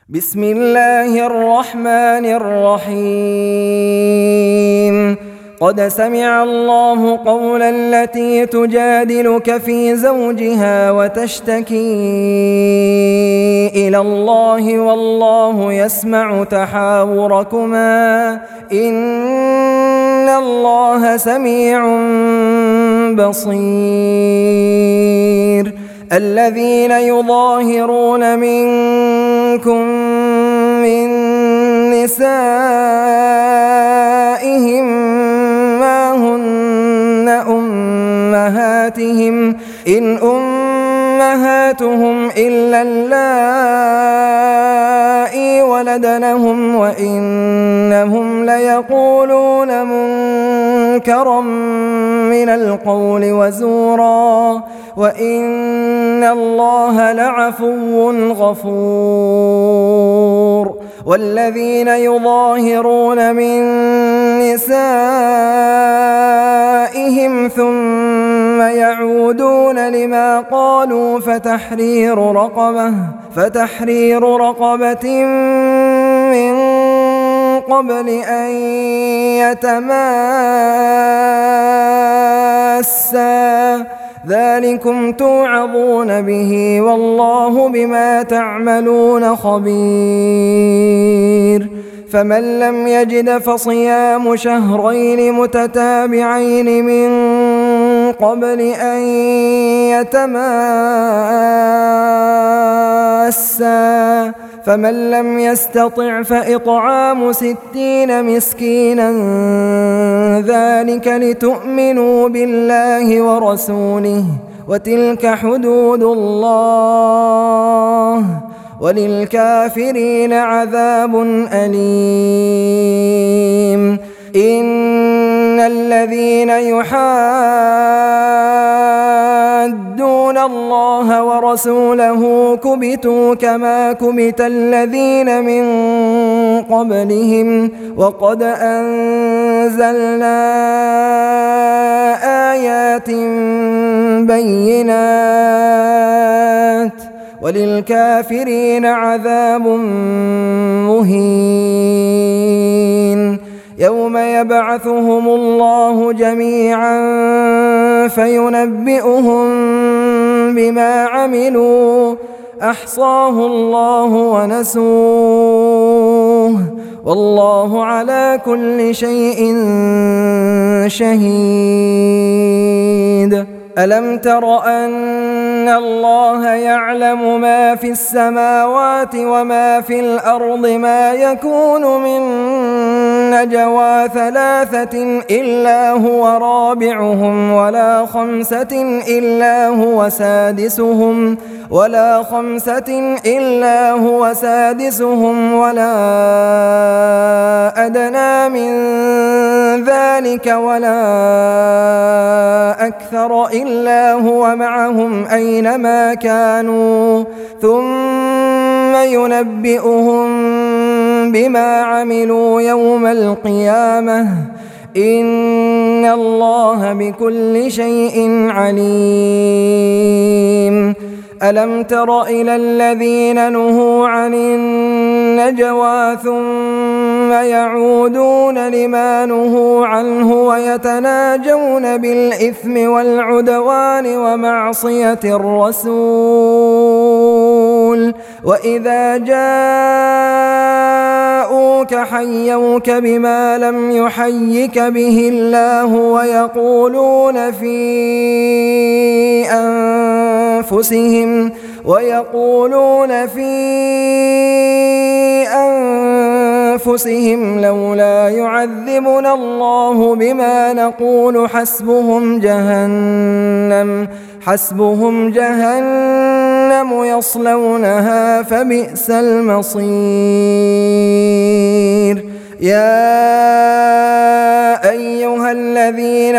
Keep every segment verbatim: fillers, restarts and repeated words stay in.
بسم الله الرحمن الرحيم قد سمع الله قول التي تجادلك في زوجها وتشتكي إلى الله والله يسمع تحاوركما إن الله سميع بصير الذين يظاهرون منكم من نسائهم ما هن أمهاتهم إن أمهاتهم إلا اللائي ولدنهم وإنهم ليقولون منكرا من القول وزورا وإن الله لعفو غفور والذين يظاهرون من نسائهم ثم يعودون لما قالوا فتحرير رقبة فتحرير رقبة من قبل أن يتماسا ذلكم توعظون به والله بما تعملون خبير فمن لم يجد فصيام شهرين متتابعين من قبل أن يتماسا فمن لم يستطع فإطعام ستين مسكينا ذلك لتؤمنوا بالله ورسوله وتلك حدود الله وللكافرين عذاب أليم إن الذين يحادون الله ورسوله كبتوا كما كبت الذين من قبلهم وقد أنزلنا آيات بينات وللكافرين عذاب مهين يوم يبعثهم الله جميعا فينبئهم بما عملوا أحصاه الله ونسوه والله على كل شيء شهيد ألم تر أن الله يعلم ما في السماوات وما في الأرض ما يكون من نجوى ثلاثة إلا هو رابعهم ولا خمسة إلا هو سادسهم ولا خمسة إلا هو سادسهم ولا أدنى من ذلك ولا أكثر إلا هو معهم أينما كانوا ثم ينبئهم بما عملوا يوم القيامة إن الله بكل شيء عليم ألم تر إلى الذين نهوا عن النجوى ثم يعودون لما نهوا عنه ويتناجون بالإثم والعدوان ومعصية الرسول وإذا جاءوك حيوك بما لم يحيك به الله ويقولون في أنفسهم ويقولون في أنفسهم لولا يعذبنا الله بما نقول حسبهم جهنم حسبهم جهنم يصلونها فبئس المصير يا أيها الذين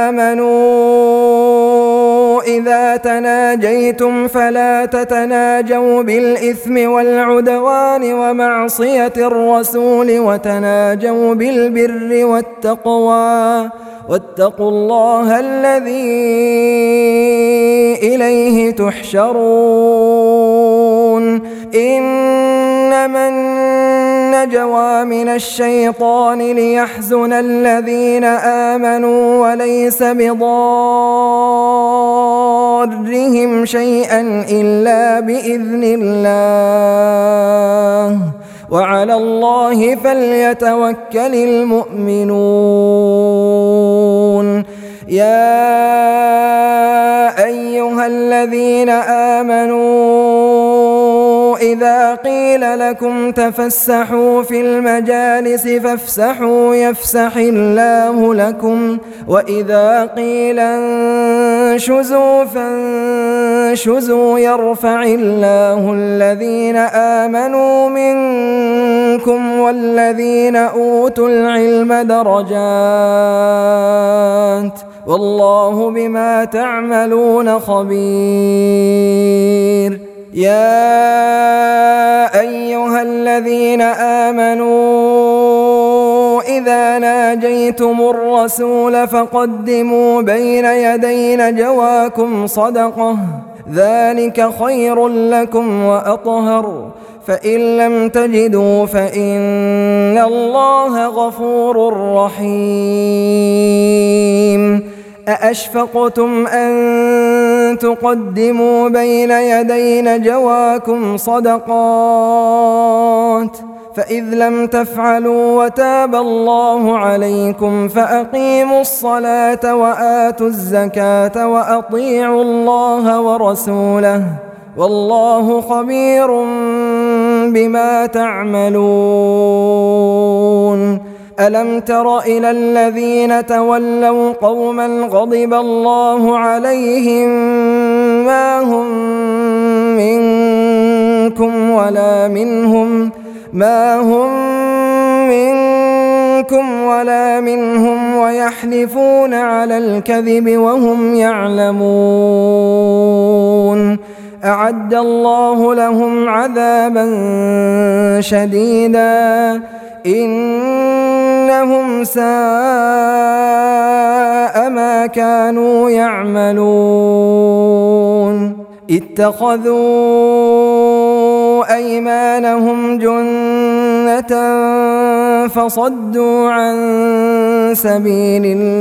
آمنوا إذا تناجيتم فلا تتناجوا بالإثم والعدوان ومعصية الرسول وتناجوا بالبر والتقوى واتقوا الله الذي إليه تحشرون إنما نجوى من الشيطان ليحزن الذين آمنوا وليس بضارهم شيئا إلا بإذن الله وعلى الله فليتوكل المؤمنون. يا أيها الذين آمنوا إذا قيل لكم تفسحوا في المجالس فافسحوا يفسح الله لكم وإذا قيل انشزوا فانشزوا يرفع الله الذين آمنوا منكم والذين أوتوا العلم درجات والله بما تعملون خبير. يا أيها الذين آمنوا إذا ناجيتم الرسول فقدموا بين يدي نجواكم صدقة ذلك خير لكم وأطهر فإن لم تجدوا فإن الله غفور رحيم. أأشفقتم أن تقدموا بين يدي نجواكم صدقات فإذ لم تفعلوا وتاب الله عليكم فأقيموا الصلاة وآتوا الزكاة وأطيعوا الله ورسوله والله خبير بما تعملون. ألم تر إلى الذين تولوا قوما غضب الله عليهم ما هم منكم ولا منهم ما هم منكم ولا منهم ويحلفون على الكذب وهم يعلمون أعد الله لهم عذابا شديدا إنهم ساء ما كانوا يعملون. اتخذوا أيمانهم جنة فصدوا عن سبيل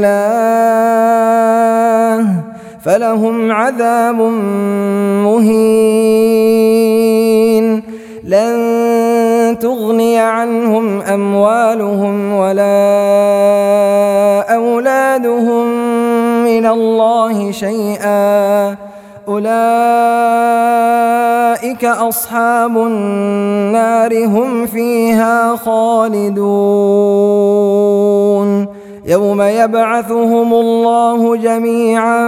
الله فلهم عذاب مهين. لن تغني عنهم أموالهم ولا أولادهم من الله شيئا أولئك أصحاب النار هم فيها خالدون. يوم يبعثهم الله جميعا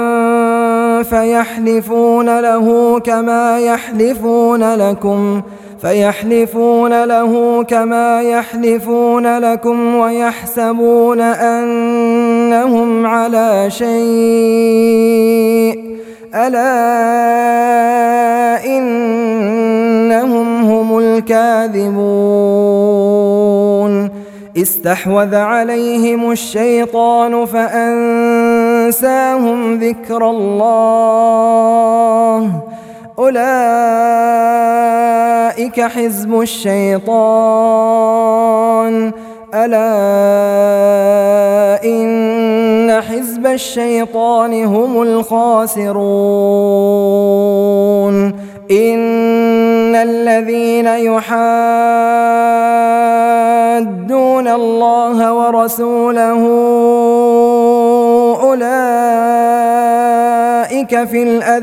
فيحلفون له كما يحلفون لكم فيحلفون له كما يحلفون لكم ويحسبون أنهم على شيء ألا إنهم هم الكاذبون. استحوذ عليهم الشيطان فأنساهم ذكر الله أولئك حزب الشيطان ألا إن حزب الشيطان هم الخاسرون. إن الذين يحادون الله ورسوله أولئك في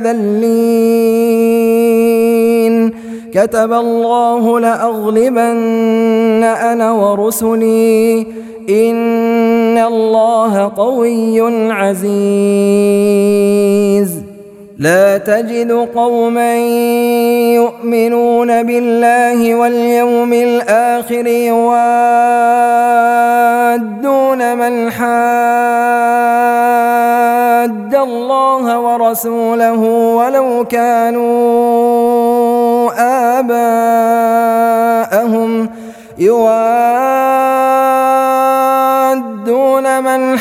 الأذلين. كتب الله لأغلبن أنا ورسلي إن الله قوي عزيز. لا تجد قوما يؤمنون بالله واليوم الآخر يوادون من حاد الله ورسوله ولو كانوا آباءهم يوادون من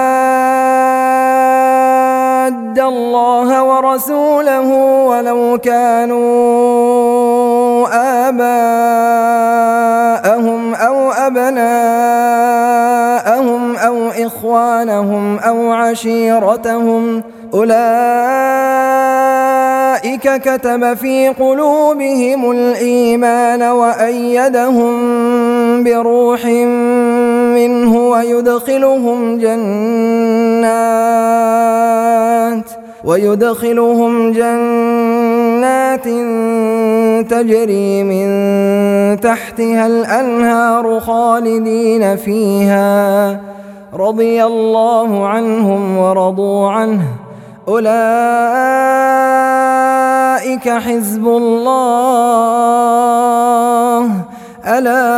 حاد الله ورسوله ولو كانوا آباءهم أو أبناءهم أو إخوانهم أو عشيرتهم أولئك كتب في قلوبهم الإيمان وأيدهم بروح منه ويدخلهم جنات ويدخلهم جنات تجري من تحتها الأنهار خالدين فيها رضي الله عنهم ورضوا عنه أولئك حزب الله ألا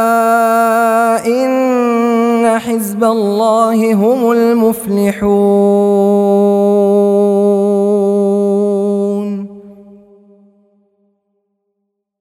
إن حزب الله هم المفلحون.